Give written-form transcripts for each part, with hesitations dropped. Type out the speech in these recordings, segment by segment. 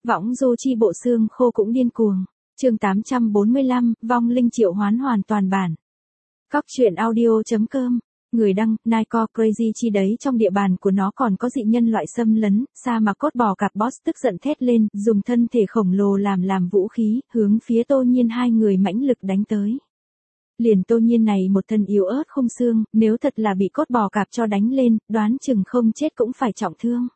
Võng du chi bộ xương khô cũng điên cuồng. Chương 845, vong linh triệu hoán hoàn toàn bản. Cóc truyện audio.com. Người đăng, Nightcore Crazy chi đấy, trong địa bàn của nó còn có dị nhân loại xâm lấn, sa mạc cốt bò cạp boss tức giận thét lên, dùng thân thể khổng lồ làm vũ khí, hướng phía Tô Nhiên hai người mãnh lực đánh tới. Liền Tô Nhiên này một thân yếu ớt không xương, nếu thật là bị cốt bò cạp cho đánh lên, đoán chừng không chết cũng phải trọng thương.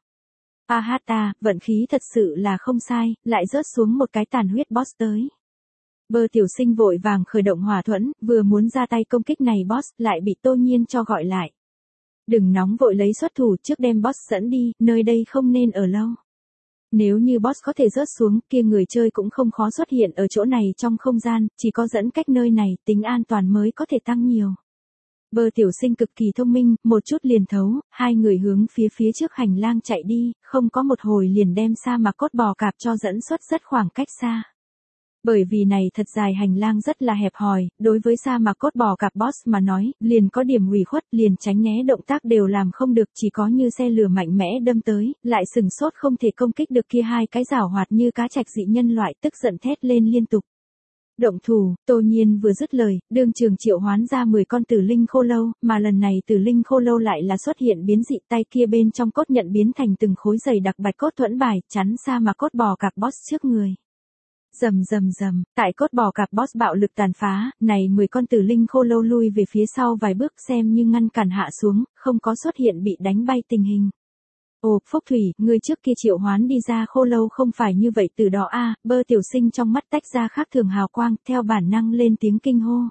Vận khí thật sự là không sai, lại rớt xuống một cái tàn huyết boss tới. Bơ tiểu sinh vội vàng khởi động hỏa thuẫn, vừa muốn ra tay công kích này boss, lại bị Tô Nhiên cho gọi lại. Đừng nóng vội lấy xuất thủ, trước đem boss dẫn đi, nơi đây không nên ở lâu. Nếu như boss có thể rớt xuống, kia người chơi cũng không khó xuất hiện ở chỗ này trong không gian, chỉ có dẫn cách nơi này, tính an toàn mới có thể tăng nhiều. Bơ tiểu sinh cực kỳ thông minh, một chút liền thấu, hai người hướng phía trước hành lang chạy đi, không có một hồi liền đem sa mạc cốt bò cạp cho dẫn xuất rất khoảng cách xa. Bởi vì này thật dài hành lang rất là hẹp hòi, đối với sa mạc cốt bò cạp boss mà nói, liền có điểm ủy khuất, liền tránh né động tác đều làm không được, chỉ có như xe lửa mạnh mẽ đâm tới, lại sừng sốt không thể công kích được kia hai cái giảo hoạt như cá trạch dị nhân loại, tức giận thét lên liên tục. Động thủ, Tô Nhiên vừa dứt lời, đương trường triệu hoán ra 10 con tử linh khô lâu, mà lần này tử linh khô lâu lại là xuất hiện biến dị, tay kia bên trong cốt nhận biến thành từng khối dày đặc bạch cốt thuẫn bài, chắn sa mạc cốt bò cạp boss trước người. Rầm, tại cốt bò cạp boss bạo lực tàn phá, này 10 con tử linh khô lâu lui về phía sau vài bước xem như ngăn cản hạ xuống, không có xuất hiện bị đánh bay tình hình. Ồ, Phúc Thủy, người trước kia triệu hoán đi ra khô lâu không phải như vậy từ đó Bơ tiểu sinh trong mắt tách ra khác thường hào quang, theo bản năng lên tiếng kinh hô.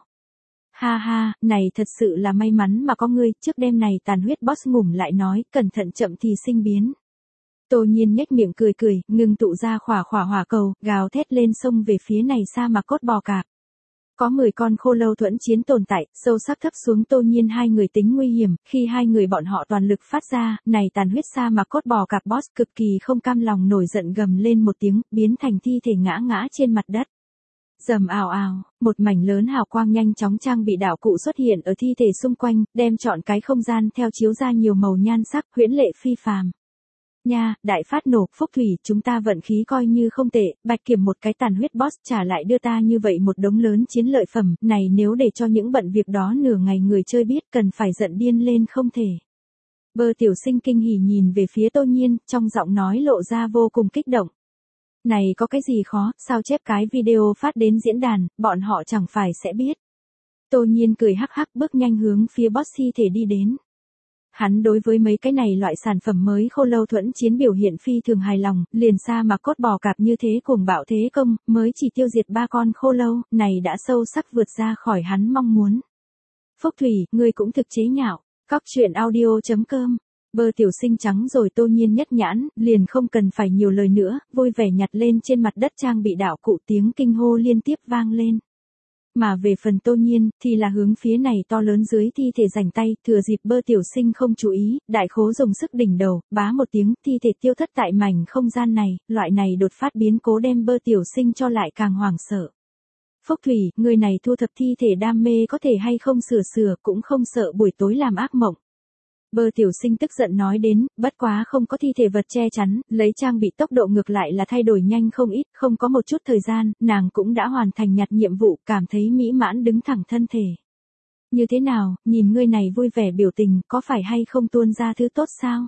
Ha, này thật sự là may mắn mà có ngươi, trước đêm này tàn huyết boss ngủm lại nói, cẩn thận chậm thì sinh biến. Tô Nhiên nhếch miệng cười, ngừng tụ ra khỏa hỏa cầu, gào thét lên sông về phía này sa mạc cốt bò cạp. Có 10 con khô lâu thuẫn chiến tồn tại, sâu sắc thấp xuống Tô Nhiên hai người tính nguy hiểm, khi hai người bọn họ toàn lực phát ra, này tàn huyết sa mạc cốt bò cạp boss cực kỳ không cam lòng nổi giận gầm lên một tiếng, biến thành thi thể ngã trên mặt đất. Rầm ào, một mảnh lớn hào quang nhanh chóng trang bị đạo cụ xuất hiện ở thi thể xung quanh, đem trọn cái không gian theo chiếu ra nhiều màu nhan sắc, huyễn lệ phi phàm. Nha, đại phát nổ, Phúc Thủy, chúng ta vận khí coi như không tệ, Bạch Kiểm một cái tàn huyết boss trả lại đưa ta như vậy một đống lớn chiến lợi phẩm, này nếu để cho những bận việc đó nửa ngày người chơi biết cần phải giận điên lên không thể. Bơ tiểu sinh kinh hỉ nhìn về phía Tô Nhiên, trong giọng nói lộ ra vô cùng kích động. Này có cái gì khó, sao chép cái video phát đến diễn đàn, bọn họ chẳng phải sẽ biết. Tô Nhiên cười hắc bước nhanh hướng phía boss thi thể đi đến. Hắn đối với mấy cái này loại sản phẩm mới khô lâu thuẫn chiến biểu hiện phi thường hài lòng, liền sa mạc cốt bò cạp như thế cuồng bạo thế công, mới chỉ tiêu diệt 3 con khô lâu, này đã sâu sắc vượt ra khỏi hắn mong muốn. Phúc Thủy, ngươi cũng thực chế nhạo, cóc truyện audio.com. Bơ tiểu sinh trắng rồi Tô Nhiên nhất nhãn, liền không cần phải nhiều lời nữa, vui vẻ nhặt lên trên mặt đất trang bị đạo cụ, tiếng kinh hô liên tiếp vang lên. Mà về phần Tô Nhiên, thì là hướng phía này to lớn dưới thi thể rảnh tay, thừa dịp Bơ tiểu sinh không chú ý, đại khố dùng sức đỉnh đầu, bá một tiếng, thi thể tiêu thất tại mảnh không gian này, loại này đột phát biến cố đem Bơ tiểu sinh cho lại càng hoảng sợ. Phúc Thủy, người này thu thập thi thể đam mê có thể hay không sửa cũng không sợ buổi tối làm ác mộng. Bơ tiểu sinh tức giận nói đến, bất quá không có thi thể vật che chắn, lấy trang bị tốc độ ngược lại là thay đổi nhanh không ít, không có một chút thời gian, nàng cũng đã hoàn thành nhặt nhiệm vụ, cảm thấy mỹ mãn đứng thẳng thân thể. Như thế nào, nhìn ngươi này vui vẻ biểu tình, có phải hay không tuôn ra thứ tốt sao?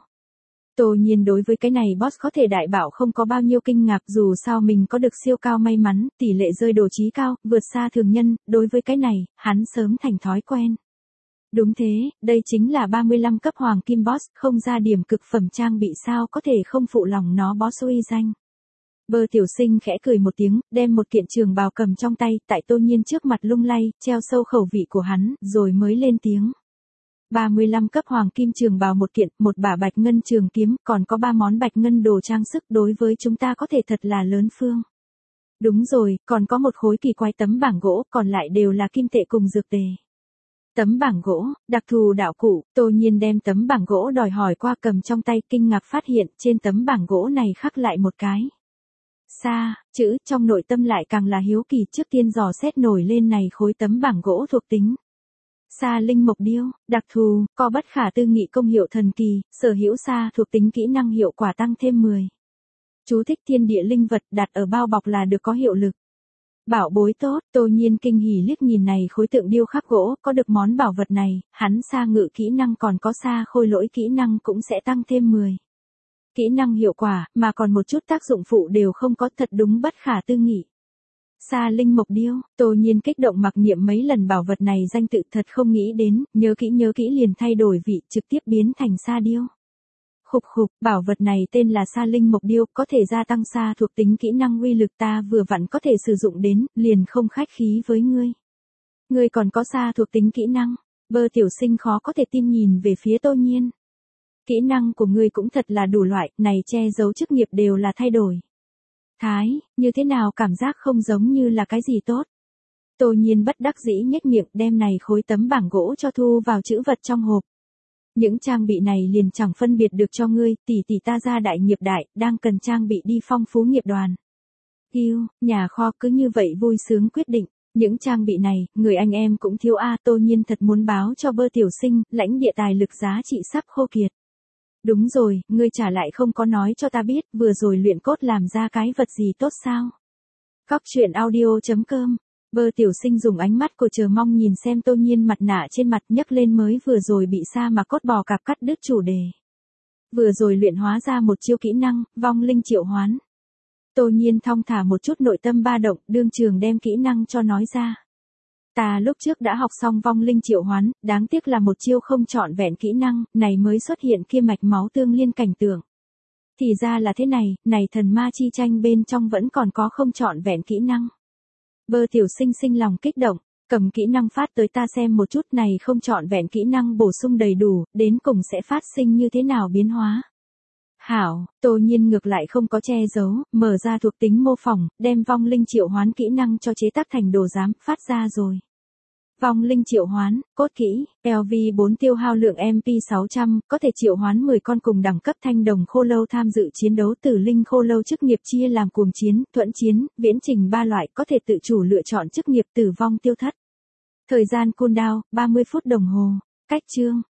Tô Nhiên đối với cái này boss có thể đại bảo không có bao nhiêu kinh ngạc, dù sao mình có được siêu cao may mắn, tỷ lệ rơi đồ trí cao, vượt xa thường nhân, đối với cái này, hắn sớm thành thói quen. Đúng thế, đây chính là 35 cấp hoàng kim boss, không ra điểm cực phẩm trang bị sao có thể không phụ lòng nó boss uy danh. Bơ tiểu sinh khẽ cười một tiếng, đem một kiện trường bào cầm trong tay, tại Tô Nhiên trước mặt lung lay, treo sâu khẩu vị của hắn, rồi mới lên tiếng. 35 cấp hoàng kim trường bào một kiện, một bả bạch ngân trường kiếm, còn có 3 món bạch ngân đồ trang sức, đối với chúng ta có thể thật là lớn phương. Đúng rồi, còn có một khối kỳ quái tấm bảng gỗ, còn lại đều là kim tệ cùng dược tề. Tấm bảng gỗ, đặc thù đạo cụ, Tô Nhiên đem tấm bảng gỗ đòi hỏi qua cầm trong tay, kinh ngạc phát hiện trên tấm bảng gỗ này khắc lại một cái chữ, trong nội tâm lại càng là hiếu kỳ, trước tiên dò xét nổi lên này khối tấm bảng gỗ thuộc tính. Sa linh mộc điêu, đặc thù, có bất khả tư nghị công hiệu thần kỳ, sở hữu sa thuộc tính kỹ năng hiệu quả tăng thêm 10. Chú thích thiên địa linh vật đặt ở bao bọc là được có hiệu lực. Bảo bối tốt, Tô Nhiên kinh hỉ liếc nhìn này khối tượng điêu khắc gỗ, có được món bảo vật này, hắn xa ngự kỹ năng còn có xa khôi lỗi kỹ năng cũng sẽ tăng thêm 10. Kỹ năng hiệu quả, mà còn một chút tác dụng phụ đều không có, thật đúng bất khả tư nghị. Sa linh mộc điêu, Tô Nhiên kích động mặc niệm mấy lần bảo vật này danh tự thật không nghĩ đến, nhớ kỹ liền thay đổi vị, trực tiếp biến thành sa điêu. Khục khục, bảo vật này tên là sa linh mộc điêu, có thể gia tăng sa thuộc tính kỹ năng uy lực ta vừa vặn có thể sử dụng đến, liền không khách khí với ngươi. Ngươi còn có sa thuộc tính kỹ năng, Bơ tiểu sinh khó có thể tin nhìn về phía Tô Nhiên. Kỹ năng của ngươi cũng thật là đủ loại, này che giấu chức nghiệp đều là thay đổi. Thái, như thế nào cảm giác không giống như là cái gì tốt. Tô Nhiên bất đắc dĩ nhếch miệng đem này khối tấm bảng gỗ cho thu vào trữ vật trong hộp. Những trang bị này liền chẳng phân biệt được cho ngươi, tỷ ta ra đại nghiệp đại, đang cần trang bị đi phong phú nghiệp đoàn. Yêu, nhà kho cứ như vậy vui sướng quyết định, những trang bị này, người anh em cũng thiếu Tô Nhiên thật muốn báo cho Bơ tiểu sinh, lãnh địa tài lực giá trị sắp khô kiệt. Đúng rồi, ngươi trả lại không có nói cho ta biết, vừa rồi luyện cốt làm ra cái vật gì tốt sao? Cóc truyện audio.com. Bơ tiểu sinh dùng ánh mắt của chờ mong nhìn xem Tô Nhiên mặt nạ trên mặt nhấc lên mới vừa rồi bị sa mà cốt bò cạp cắt đứt chủ đề. Vừa rồi luyện hóa ra một chiêu kỹ năng, vong linh triệu hoán. Tô Nhiên thong thả một chút nội tâm ba động, đương trường đem kỹ năng cho nói ra. Ta lúc trước đã học xong vong linh triệu hoán, đáng tiếc là một chiêu không trọn vẹn kỹ năng, này mới xuất hiện kia mạch máu tương liên cảnh tượng. Thì ra là thế này thần ma chi tranh bên trong vẫn còn có không trọn vẹn kỹ năng. Bơ tiểu sinh lòng kích động, cầm kỹ năng phát tới ta xem một chút này không trọn vẹn kỹ năng bổ sung đầy đủ, đến cùng sẽ phát sinh như thế nào biến hóa. Hảo, Tô Nhiên ngược lại không có che giấu, mở ra thuộc tính mô phỏng, đem vong linh triệu hoán kỹ năng cho chế tác thành đồ giám, phát ra rồi. Vong linh triệu hoán, cốt kỹ, LV4 tiêu hao lượng MP 600, có thể triệu hoán 10 con cùng đẳng cấp thanh đồng khô lâu tham dự chiến đấu tử linh khô lâu chức nghiệp chia làm cuồng chiến, thuẫn chiến, viễn trình 3 loại, có thể tự chủ lựa chọn chức nghiệp tử vong tiêu thất. Thời gian cooldown, 30 phút đồng hồ. Cách chương,